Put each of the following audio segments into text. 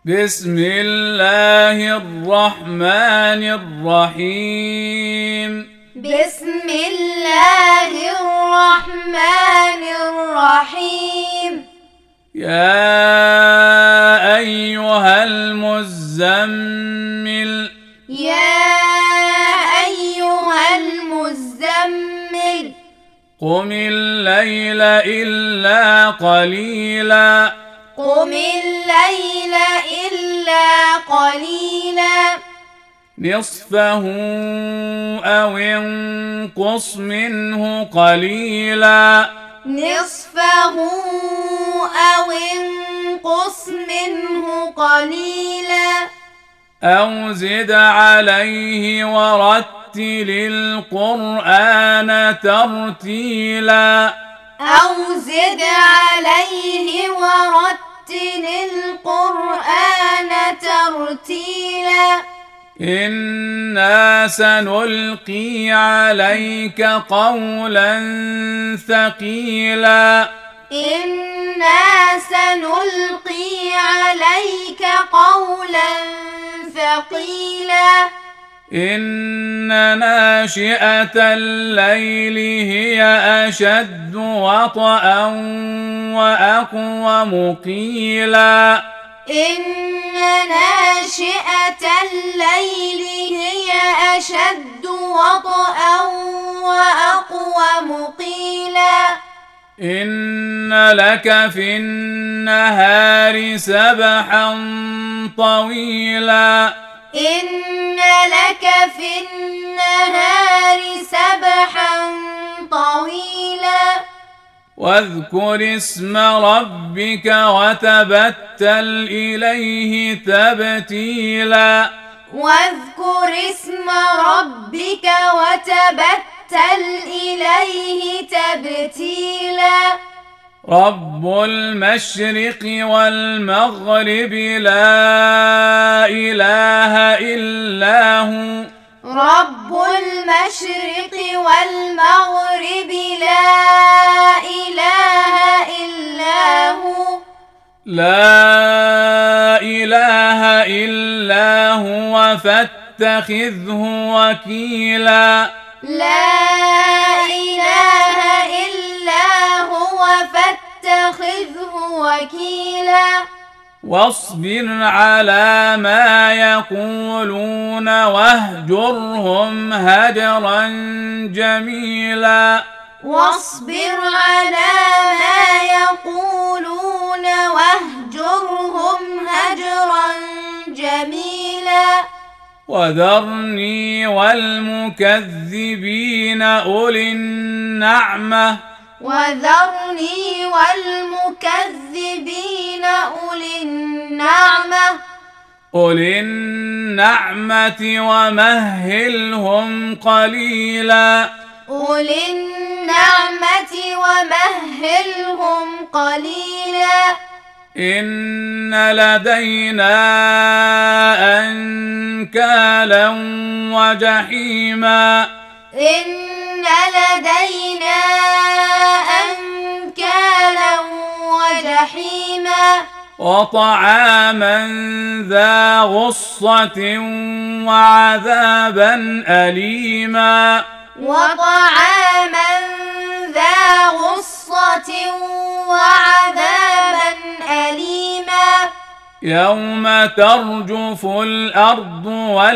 بسم الله الرحمن الرحيم. بسم الله الرحمن الرحيم. يا أيها المزمل يا أيها المزمل قم الليل إلا قليلا قم الليل إلا قليلا نصفه أو انقص منه قليلا نصفه أو انقص منه قليلا أو زد عليه ورتل القرآن ترتيلا أو زد عليه ورتل القرآن ترتيلا إنا سنلقي عليك قولا ثقيلا إنا سنلقي عليك قولا ثقيلا إن ناشئة الليل هي أشد وطئا وأقوم قيلا إن ناشئة الليل هي أشد وطئا وأقوم قيلا إن لك في النهار سبحا طويلا إن لك في النهار سبحا طويلا واذكر اسم ربك وتبتل إليه تبتيلا واذكر اسم ربك وتبتل إليه تبتيلا رب المشرق والمغرب لا إله إلا هو رب المشرق والمغرب لا إله إلا هو لا إله إلا هو فاتخذه وكيلا لا إله إلا هو فاتخذه وكيلا واصبر على ما يقولون واهجرهم هجرا جميلا واصبر على ما يقولون واهجرهم هجرا جميلا وذرني والمكذبين أولي النعمة وذرني والمكذبين أولي النعمة ومهلهم قليلا أولي النعمة ومهلهم قليلا إن لدينا أنكالا وجحيما إن لدينا أنكالا وجحيما وطعاما ذا غصة وعذابا أليما وطعاما ذا غصة وعذابا أليما يوم ترجف الأرض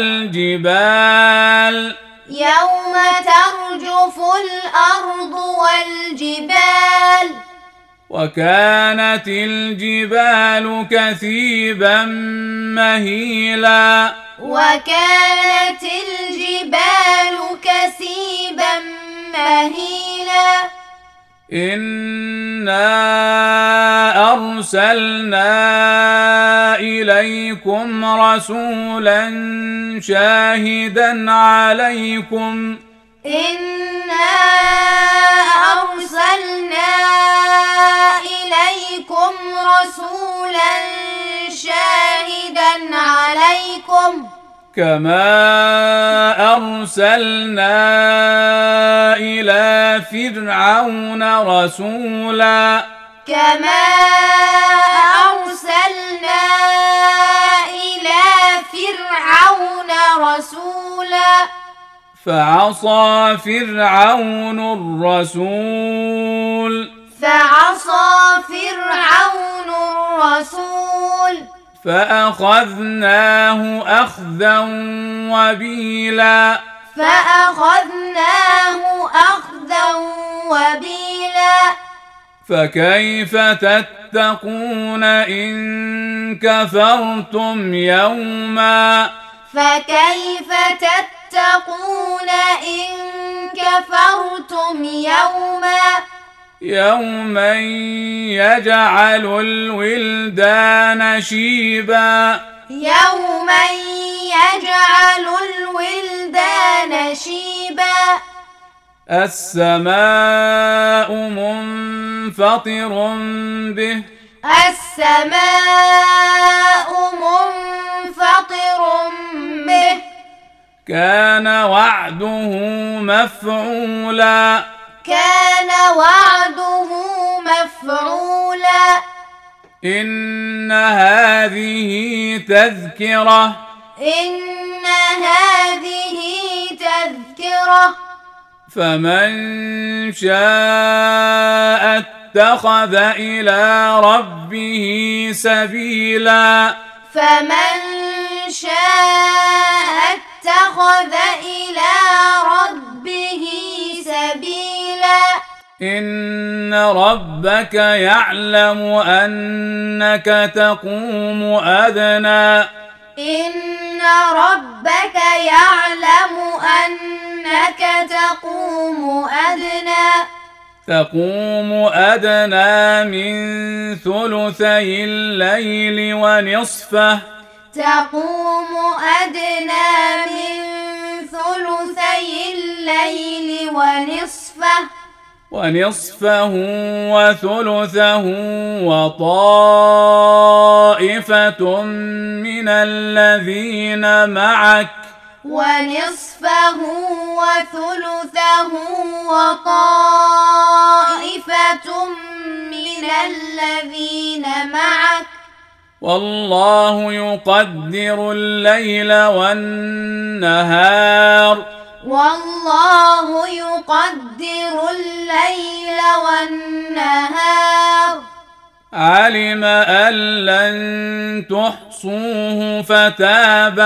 والجبال يوم ترجف الأرض والجبال وكانت الجبال كثيبا مهيلا وكانت الجبال كثيبا مهيلا إنا أرسلنا إليكم رسولا شاهدا عليكم إنا أرسلنا إليكم رسولا شاهدا عليكم كما أرسلنا إلى فرعون رسولا كما أرسلنا فعصى فرعون الرسول فأخذناه أخذا وبيلا فكيف تتقون إن كفرتم يوما يجعل الولدان شيبا السماء منفطر به كان وعده مفعولا إن هذه تذكرة فمن شاء اتخذ إلى ربه سبيلا إن ربك يعلم أنك تقوم أدنى من ثلثي الليل ونصفه وثلثه وطائفة من الذين معك والله يقدر الليل والنهار علم أن لن تحصوه فتاب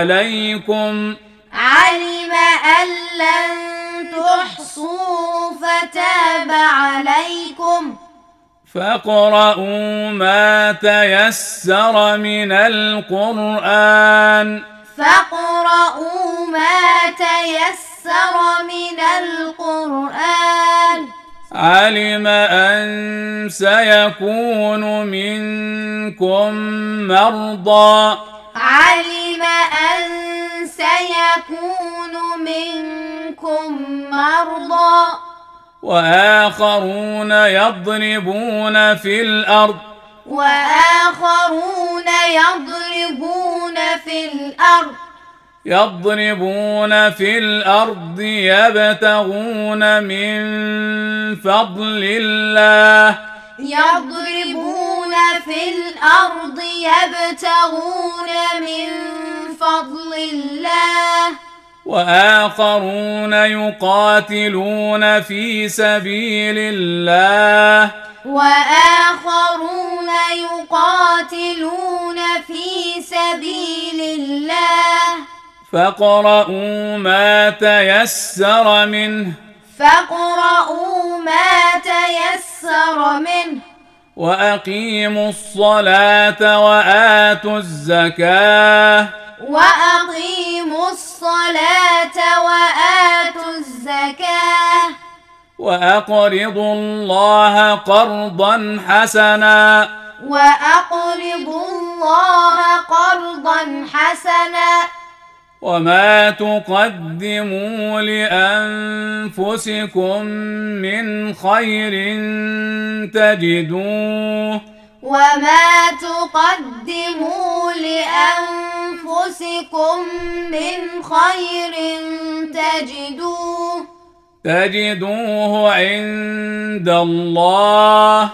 عليكم فاقرؤوا ما تيسر من القرآن علم أن سيكون منكم مرضى وآخرون يضربون في الأرض يبتغون من فضل الله وآخرون يقاتلون في سبيل الله فاقرؤوا ما تيسر منه وأقيموا الصلاة وآتوا الزكاة وأقرضوا الله قرضا حسنا وما تقدموا لأنفسكم من خير تجدوه عند الله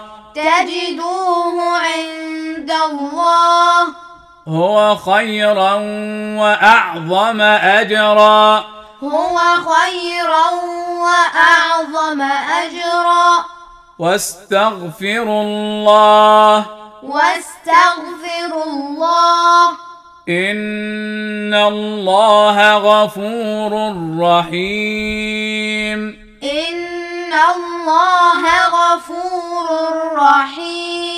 هو خيرا وأعظم أجرا هو خيرا وأعظم أجرا. واستغفروا الله إن الله غفور رحيم. إن الله غفور رحيم.